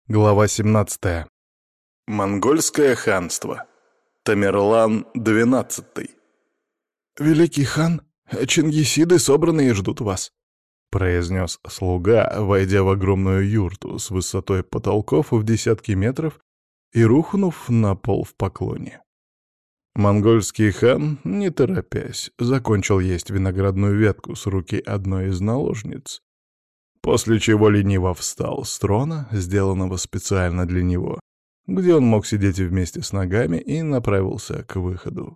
Глава 17. Монгольское ханство. Тамерлан XII. «Великий хан, чингисиды собраны и ждут вас», — произнес слуга, войдя в огромную юрту с высотой потолков в десятки метров и рухнув на пол в поклоне. Монгольский хан, не торопясь, закончил есть виноградную ветку с руки одной из наложниц, после чего лениво встал с трона, сделанного специально для него, где он мог сидеть вместе с ногами, и направился к выходу.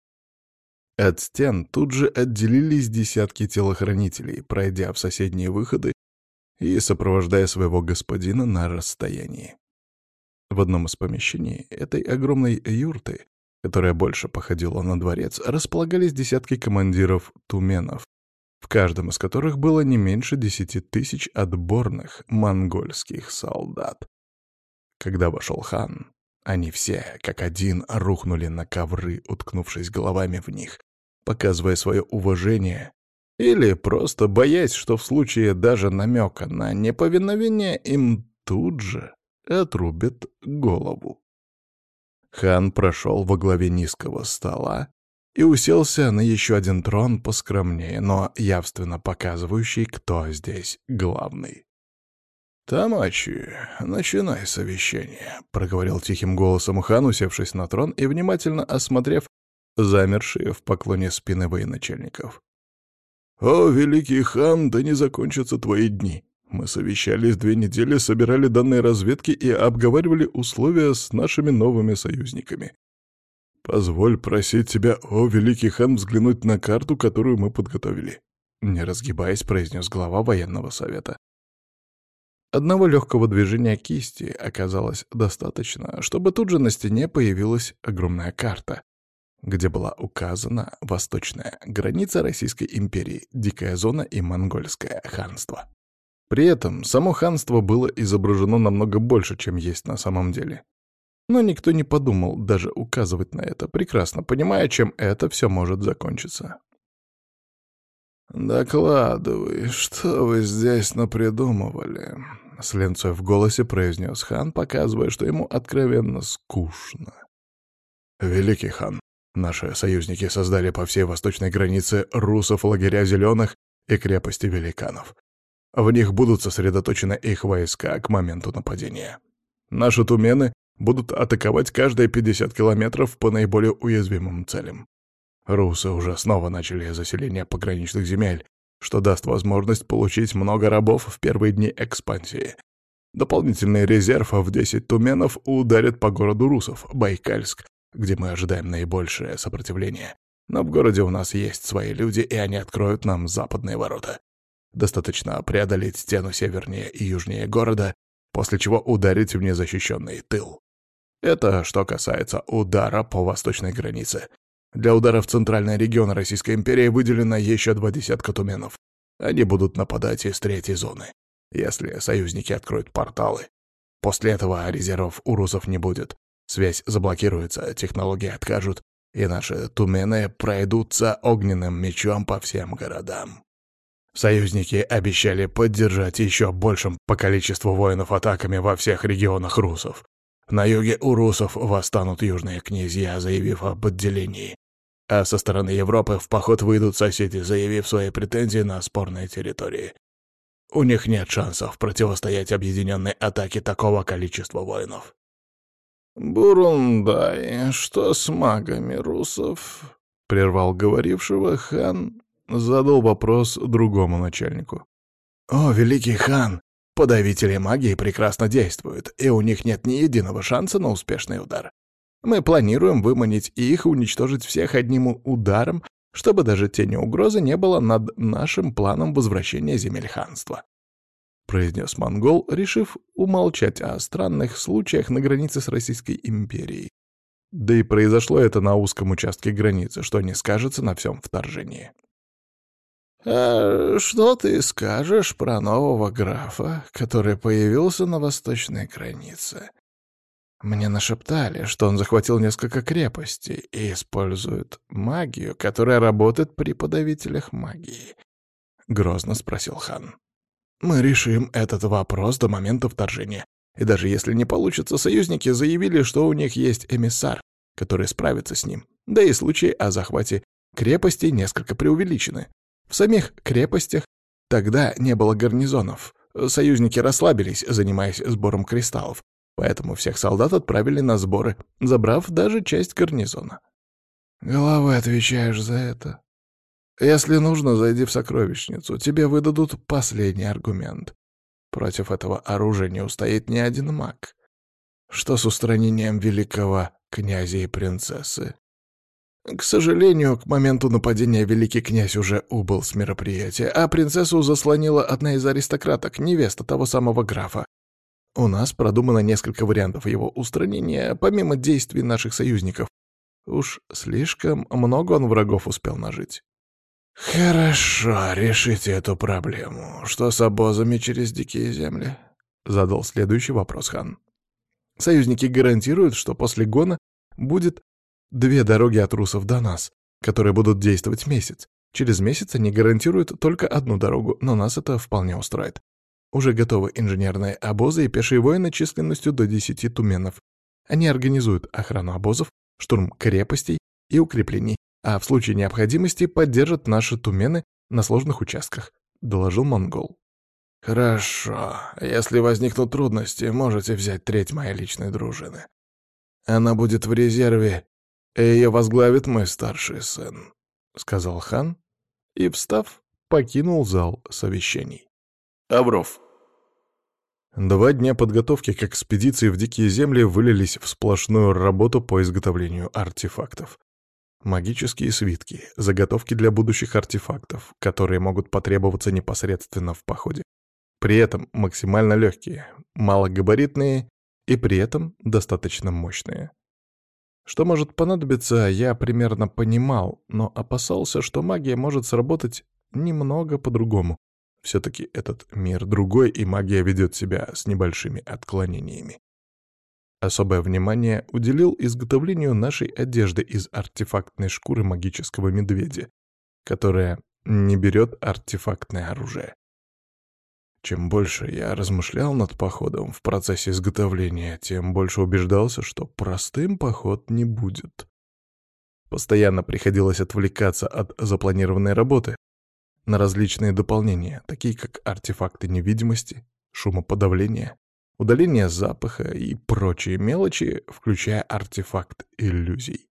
От стен тут же отделились десятки телохранителей, пройдя в соседние выходы и сопровождая своего господина на расстоянии. В одном из помещений этой огромной юрты, которая больше походила на дворец, располагались десятки командиров туменов, в каждом из которых было не меньше 10 тысяч отборных монгольских солдат. Когда вошел хан, они все, как один, рухнули на ковры, уткнувшись головами в них, показывая свое уважение или просто боясь, что в случае даже намека на неповиновение им тут же отрубят голову. Хан прошел во главе низкого стола и уселся на еще один трон поскромнее, но явственно показывающий, кто здесь главный. «Тамачи, начинай совещание», — проговорил тихим голосом хан, усевшись на трон и внимательно осмотрев замершие в поклоне спины военачальников. «О, великий хан, да не закончатся твои дни. Мы совещались 2 недели, собирали данные разведки и обговаривали условия с нашими новыми союзниками. Позволь просить тебя, о, великий хан, взглянуть на карту, которую мы подготовили», — не разгибаясь, произнес глава военного совета. Одного легкого движения кисти оказалось достаточно, чтобы тут же на стене появилась огромная карта, где была указана восточная граница Российской империи, Дикая зона и Монгольское ханство. При этом само ханство было изображено намного больше, чем есть на самом деле. Но никто не подумал даже указывать на это, прекрасно понимая, чем это все может закончиться. «Докладывай, что вы здесь напридумывали?» — с ленцой в голосе произнес хан, показывая, что ему откровенно скучно. «Великий хан, наши союзники создали по всей восточной границе русов лагеря зеленых и крепости великанов. В них будут сосредоточены их войска к моменту нападения. Наши тумены будут атаковать каждые 50 километров по наиболее уязвимым целям. Русы уже снова начали заселение пограничных земель, что даст возможность получить много рабов в первые дни экспансии. Дополнительный резерв в 10 туменов ударит по городу русов, Байкальск, где мы ожидаем наибольшее сопротивление. Но в городе у нас есть свои люди, и они откроют нам западные ворота. Достаточно преодолеть стену севернее и южнее города, после чего ударить в незащищенный тыл. Это что касается удара по восточной границе. Для удара в центральный регион Российской империи выделено еще 2 десятка туменов. Они будут нападать из 3-й зоны, если союзники откроют порталы. После этого резервов у русов не будет. Связь заблокируется, технологии откажут, и наши тумены пройдутся огненным мечом по всем городам. Союзники обещали поддержать еще большим по количеству воинов атаками во всех регионах русов. На юге у русов восстанут южные князья, заявив об отделении. А со стороны Европы в поход выйдут соседи, заявив свои претензии на спорные территории. У них нет шансов противостоять объединенной атаке такого количества воинов. «Бурундай, что с магами русов?» — прервал говорившего хан, задал вопрос другому начальнику. «О, великий хан! Подавители магии прекрасно действуют, и у них нет ни единого шанса на успешный удар. Мы планируем выманить их и уничтожить всех одним ударом, чтобы даже тени угрозы не было над нашим планом возвращения земель ханства», — произнес монгол, решив умолчать о странных случаях на границе с Российской империей. Да и произошло это на узком участке границы, что не скажется на всем вторжении. «А что ты скажешь про нового графа, который появился на восточной границе? Мне нашептали, что он захватил несколько крепостей и использует магию, которая работает при подавителях магии», — грозно спросил хан. «Мы решим этот вопрос до момента вторжения. И даже если не получится, союзники заявили, что у них есть эмиссар, который справится с ним. Да и случаи о захвате крепостей несколько преувеличены. В самих крепостях тогда не было гарнизонов. Союзники расслабились, занимаясь сбором кристаллов, поэтому всех солдат отправили на сборы, забрав даже часть гарнизона. Головой отвечаешь за это. Если нужно, зайди в сокровищницу, тебе выдадут последний аргумент. Против этого оружия не устоит ни один маг. Что с устранением великого князя и принцессы? К сожалению, к моменту нападения великий князь уже убыл с мероприятия, а принцессу заслонила одна из аристократок, невеста того самого графа. У нас продумано несколько вариантов его устранения, помимо действий наших союзников. Уж слишком много он врагов успел нажить. «Хорошо, решите эту проблему. Что с обозами через дикие земли?» — задал следующий вопрос хан. «Союзники гарантируют, что после гона будет 2 дороги от русов до нас, которые будут действовать месяц. Через месяц они гарантируют только 1 дорогу, но нас это вполне устроит. Уже готовы инженерные обозы и пешие воины численностью до 10 туменов. Они организуют охрану обозов, штурм крепостей и укреплений, а в случае необходимости поддержат наши тумены на сложных участках», — доложил монгол. «Хорошо. Если возникнут трудности, можете взять треть моей личной дружины. Она будет в резерве, и ее возглавит мой старший сын», — сказал хан и, встав, покинул зал совещаний. Авров. 2 дня подготовки к экспедиции в Дикие Земли вылились в сплошную работу по изготовлению артефактов. Магические свитки, заготовки для будущих артефактов, которые могут потребоваться непосредственно в походе. При этом максимально легкие, малогабаритные и при этом достаточно мощные. Что может понадобиться, я примерно понимал, но опасался, что магия может сработать немного по-другому. Все-таки этот мир другой, и магия ведет себя с небольшими отклонениями. Особое внимание уделил изготовлению нашей одежды из артефактной шкуры магического медведя, которая не берет артефактное оружие. Чем больше я размышлял над походом в процессе изготовления, тем больше убеждался, что простым поход не будет. Постоянно приходилось отвлекаться от запланированной работы на различные дополнения, такие как артефакты невидимости, шумоподавления, удаление запаха и прочие мелочи, включая артефакт иллюзий.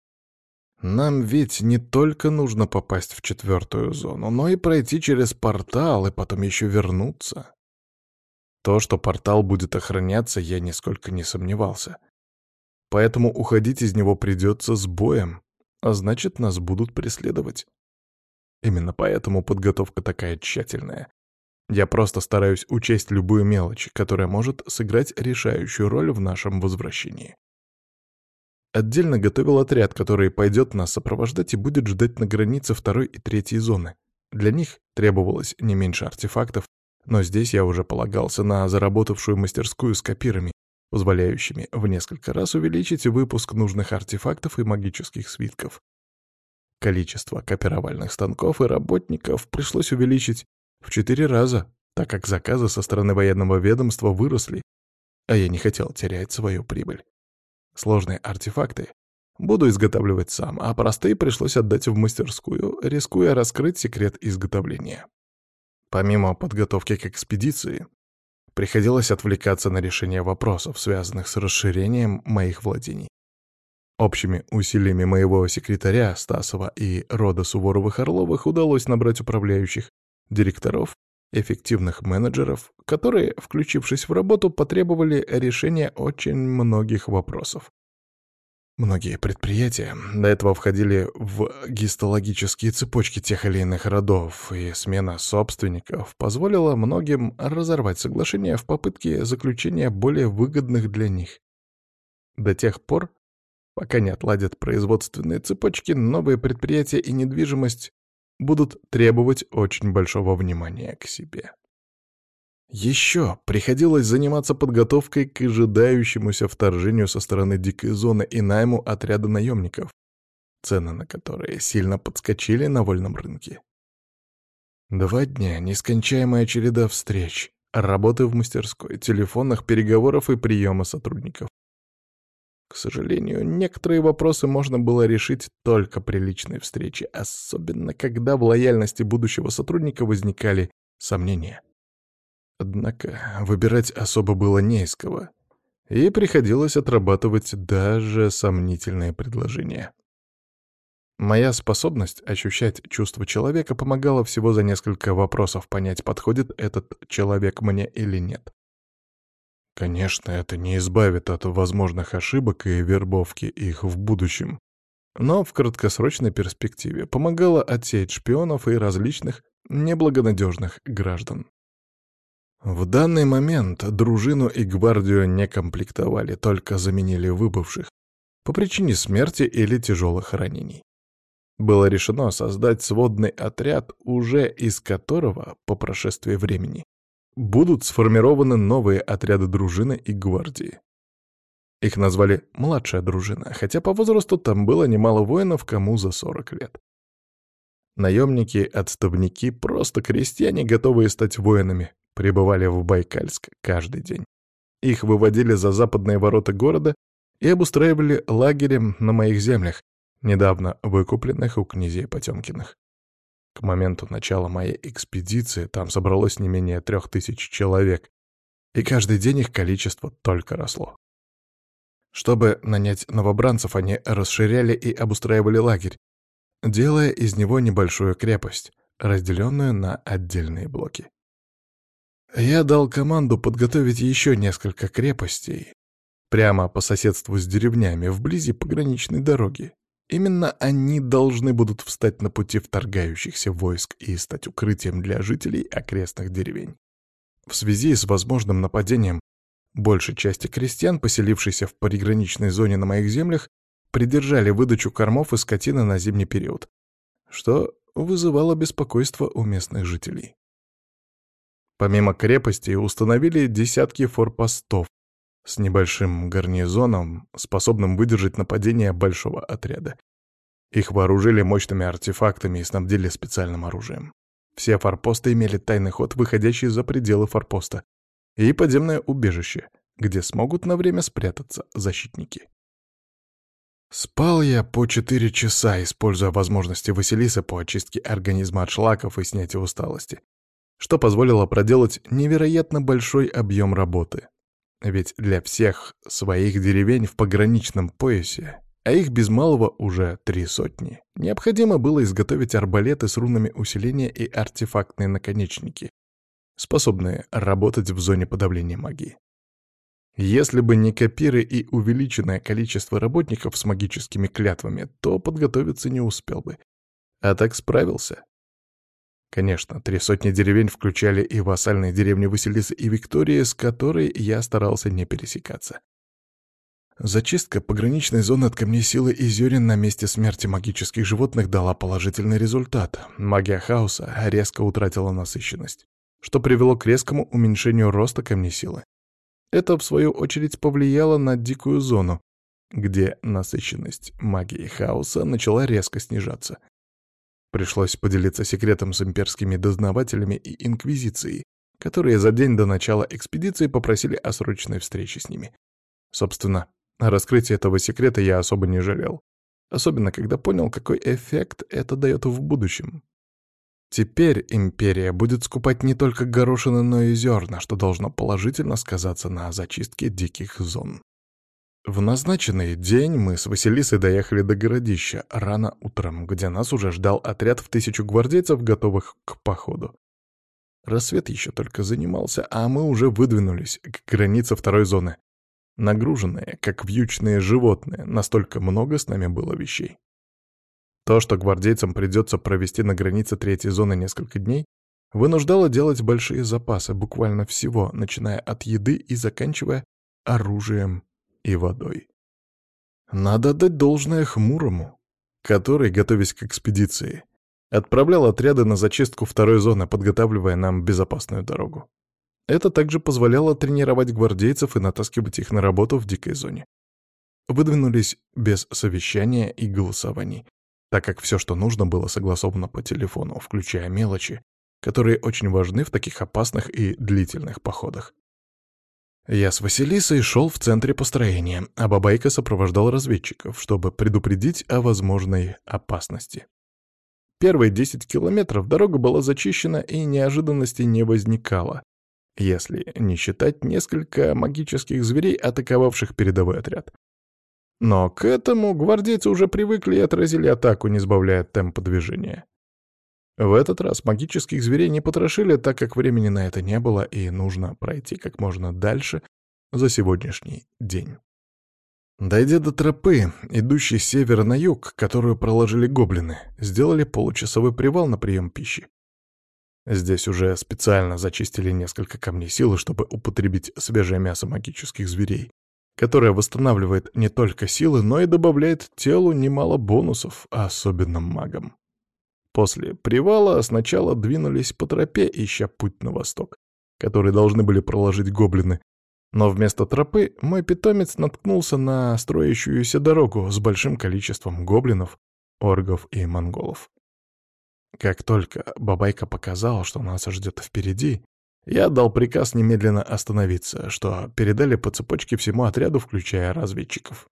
Нам ведь не только нужно попасть в 4-ю зону, но и пройти через портал и потом еще вернуться. То, что портал будет охраняться, я нисколько не сомневался. Поэтому уходить из него придется с боем, а значит, нас будут преследовать. Именно поэтому подготовка такая тщательная. Я просто стараюсь учесть любую мелочь, которая может сыграть решающую роль в нашем возвращении. Отдельно готовил отряд, который пойдет нас сопровождать и будет ждать на границе 2-й и 3-й зоны. Для них требовалось не меньше артефактов, но здесь я уже полагался на заработавшую мастерскую с копирами, позволяющими в несколько раз увеличить выпуск нужных артефактов и магических свитков. Количество копировальных станков и работников пришлось увеличить в 4 раза, так как заказы со стороны военного ведомства выросли, а я не хотел терять свою прибыль. Сложные артефакты буду изготавливать сам, а простые пришлось отдать в мастерскую, рискуя раскрыть секрет изготовления. Помимо подготовки к экспедиции, приходилось отвлекаться на решение вопросов, связанных с расширением моих владений. Общими усилиями моего секретаря Стасова и рода Суворовых-Орловых удалось набрать управляющих, директоров, эффективных менеджеров, которые, включившись в работу, потребовали решения очень многих вопросов. Многие предприятия до этого входили в гистологические цепочки тех или иных родов, и смена собственников позволила многим разорвать соглашения в попытке заключения более выгодных для них. До тех пор, пока не отладят производственные цепочки, новые предприятия и недвижимость будут требовать очень большого внимания к себе. Еще приходилось заниматься подготовкой к ожидающемуся вторжению со стороны дикой зоны и найму отряда наемников, цены на которые сильно подскочили на вольном рынке. 2 дня, нескончаемая череда встреч, работы в мастерской, телефонных переговоров и приема сотрудников. К сожалению, некоторые вопросы можно было решить только при личной встрече, особенно когда в лояльности будущего сотрудника возникали сомнения. Однако выбирать особо было не из кого, и приходилось отрабатывать даже сомнительные предложения. Моя способность ощущать чувства человека помогала всего за несколько вопросов понять, подходит этот человек мне или нет. Конечно, это не избавит от возможных ошибок и вербовки их в будущем, но в краткосрочной перспективе помогало отсеять шпионов и различных неблагонадежных граждан. В данный момент дружину и гвардию не комплектовали, только заменили выбывших по причине смерти или тяжелых ранений. Было решено создать сводный отряд, уже из которого, по прошествии времени, будут сформированы новые отряды дружины и гвардии. Их назвали «младшая дружина», хотя по возрасту там было немало воинов, кому за 40 лет. Наемники, отставники, просто крестьяне, готовые стать воинами, прибывали в Байкальск каждый день. Их выводили за западные ворота города и обустраивали лагерем на моих землях, недавно выкупленных у князей Потемкиных. К моменту начала моей экспедиции там собралось не менее 3000 человек, и каждый день их количество только росло. Чтобы нанять новобранцев, они расширяли и обустраивали лагерь, делая из него небольшую крепость, разделенную на отдельные блоки. Я дал команду подготовить еще несколько крепостей прямо по соседству с деревнями, вблизи пограничной дороги. Именно они должны будут встать на пути вторгающихся войск и стать укрытием для жителей окрестных деревень. В связи с возможным нападением большей части крестьян, поселившейся в приграничной зоне на моих землях, придержали выдачу кормов и скотины на зимний период, что вызывало беспокойство у местных жителей. Помимо крепости установили десятки форпостов с небольшим гарнизоном, способным выдержать нападение большого отряда. Их вооружили мощными артефактами и снабдили специальным оружием. Все форпосты имели тайный ход, выходящий за пределы форпоста, и подземное убежище, где смогут на время спрятаться защитники. Спал я по 4 часа, используя возможности Василисы по очистке организма от шлаков и снятию усталости, что позволило проделать невероятно большой объем работы. Ведь для всех своих деревень в пограничном поясе, а их без малого уже 300, необходимо было изготовить арбалеты с рунами усиления и артефактные наконечники, способные работать в зоне подавления магии. Если бы не копиры и увеличенное количество работников с магическими клятвами, то подготовиться не успел бы. А так справился. Конечно, 300 деревень включали и вассальные деревни Василисы и Виктории, с которой я старался не пересекаться. Зачистка пограничной зоны от камней силы и зерен на месте смерти магических животных дала положительный результат. Магия хаоса резко утратила насыщенность, что привело к резкому уменьшению роста камней силы. Это, в свою очередь, повлияло на дикую зону, где насыщенность магии хаоса начала резко снижаться. Пришлось поделиться секретом с имперскими дознавателями и инквизицией, которые за день до начала экспедиции попросили о срочной встрече с ними. Собственно, о раскрытии этого секрета я особо не жалел, особенно когда понял, какой эффект это дает в будущем. Теперь империя будет скупать не только горошины, но и зерна, что должно положительно сказаться на зачистке диких зон. В назначенный день мы с Василисой доехали до городища рано утром, где нас уже ждал отряд в 1000 гвардейцев, готовых к походу. Рассвет еще только занимался, а мы уже выдвинулись к границе второй зоны. Нагруженные, как вьючные животные, настолько много с нами было вещей. То, что гвардейцам придется провести на границе третьей зоны несколько дней, вынуждало делать большие запасы буквально всего, начиная от еды и заканчивая оружием и водой. Надо отдать должное Хмурому, который, готовясь к экспедиции, отправлял отряды на зачистку второй зоны, подготавливая нам безопасную дорогу. Это также позволяло тренировать гвардейцев и натаскивать их на работу в дикой зоне. Выдвинулись без совещания и голосований, так как все, что нужно, было согласовано по телефону, включая мелочи, которые очень важны в таких опасных и длительных походах. Я с Василисой шел в центре построения, а Бабайка сопровождал разведчиков, чтобы предупредить о возможной опасности. Первые 10 километров дорога была зачищена и неожиданностей не возникало, если не считать несколько магических зверей, атаковавших передовой отряд. Но к этому гвардейцы уже привыкли и отразили атаку, не сбавляя темпа движения. В этот раз магических зверей не потрошили, так как времени на это не было и нужно пройти как можно дальше за сегодняшний день. Дойдя до тропы, идущей с севера на юг, которую проложили гоблины, сделали получасовой привал на прием пищи. Здесь уже специально зачистили несколько камней силы, чтобы употребить свежее мясо магических зверей, которое восстанавливает не только силы, но и добавляет телу немало бонусов, особенно магам. После привала сначала двинулись по тропе, ища путь на восток, который должны были проложить гоблины, но вместо тропы мой питомец наткнулся на строящуюся дорогу с большим количеством гоблинов, оргов и монголов. Как только Бабайка показал, что нас ждет впереди, я отдал приказ немедленно остановиться, что передали по цепочке всему отряду, включая разведчиков.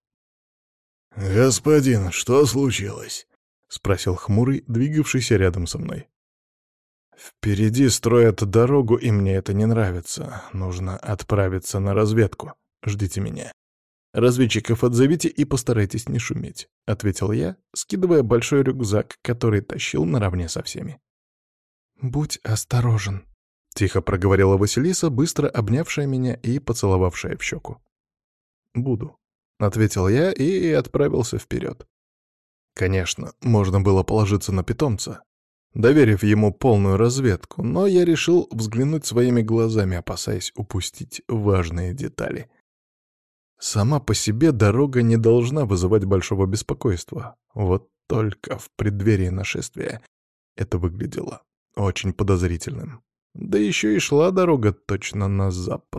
«Господин, что случилось?» — спросил Хмурый, двигавшийся рядом со мной. «Впереди строят дорогу, и мне это не нравится. Нужно отправиться на разведку. Ждите меня. Разведчиков отзовите и постарайтесь не шуметь», — ответил я, скидывая большой рюкзак, который тащил наравне со всеми. «Будь осторожен», — тихо проговорила Василиса, быстро обнявшая меня и поцеловавшая в щеку. «Буду», — ответил я и отправился вперед. Конечно, можно было положиться на питомца, доверив ему полную разведку, но я решил взглянуть своими глазами, опасаясь упустить важные детали. Сама по себе дорога не должна вызывать большого беспокойства. Вот только в преддверии нашествия это выглядело очень подозрительным. Да еще и шла дорога точно на запад.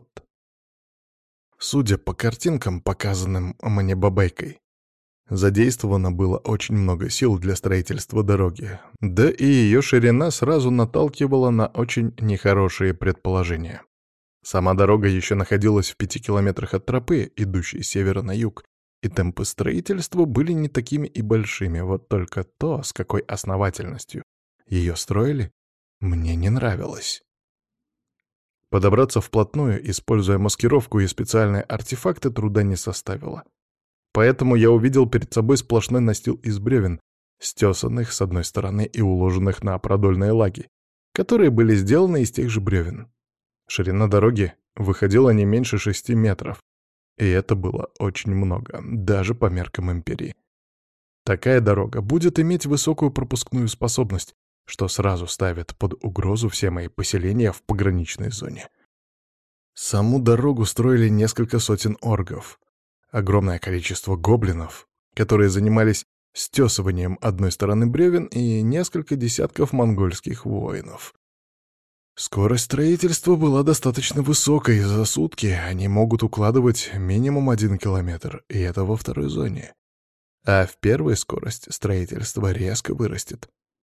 Судя по картинкам, показанным мне Бабайкой, задействовано было очень много сил для строительства дороги, да и ее ширина сразу наталкивала на очень нехорошие предположения. Сама дорога еще находилась в 5 километрах от тропы, идущей с севера на юг, и темпы строительства были не такими и большими, вот только то, с какой основательностью ее строили, мне не нравилось. Подобраться вплотную, используя маскировку и специальные артефакты, труда не составило. Поэтому я увидел перед собой сплошной настил из бревен, стесанных с одной стороны и уложенных на продольные лаги, которые были сделаны из тех же бревен. Ширина дороги выходила не меньше 6 метров, и это было очень много, даже по меркам империи. Такая дорога будет иметь высокую пропускную способность, что сразу ставит под угрозу все мои поселения в пограничной зоне. Саму дорогу строили несколько сотен оргов, огромное количество гоблинов, которые занимались стесыванием одной стороны бревен, и несколько десятков монгольских воинов. Скорость строительства была достаточно высокой, за сутки они могут укладывать минимум 1 километр, и это во второй зоне. А в первой скорость строительства резко вырастет.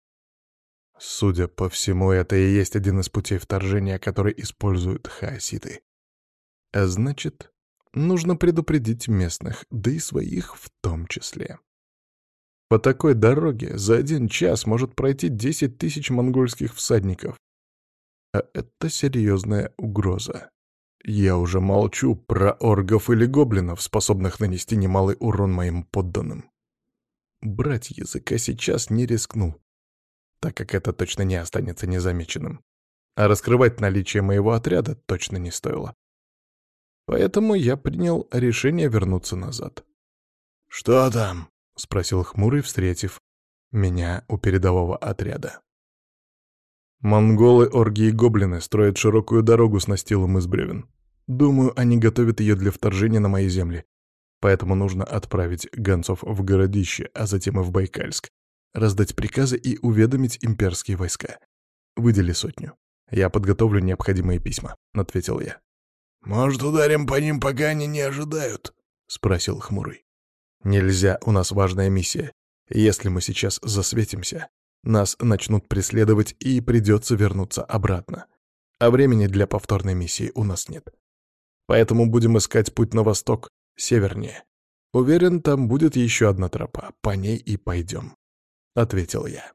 Судя по всему, это и есть один из путей вторжения, который используют хаоситы. А значит, нужно предупредить местных, да и своих в том числе. По такой дороге за 1 час может пройти 10 тысяч монгольских всадников. А это серьезная угроза. Я уже молчу про оргов или гоблинов, способных нанести немалый урон моим подданным. Брать языка сейчас не рискну, так как это точно не останется незамеченным. А раскрывать наличие моего отряда точно не стоило. Поэтому я принял решение вернуться назад. «Что там?» — спросил Хмурый, встретив меня у передового отряда. Монголы, орги и гоблины строят широкую дорогу с настилом из бревен. Думаю, они готовят ее для вторжения на мои земли. Поэтому нужно отправить гонцов в городище, а затем и в Байкальск, раздать приказы и уведомить имперские войска. Выдели 100. Я подготовлю необходимые письма, — ответил я. «Может, ударим по ним, пока они не ожидают?» — спросил Хмурый. «Нельзя, у нас важная миссия. Если мы сейчас засветимся, нас начнут преследовать и придется вернуться обратно. А времени для повторной миссии у нас нет. Поэтому будем искать путь на восток, севернее. Уверен, там будет еще одна тропа, по ней и пойдем», — ответил я.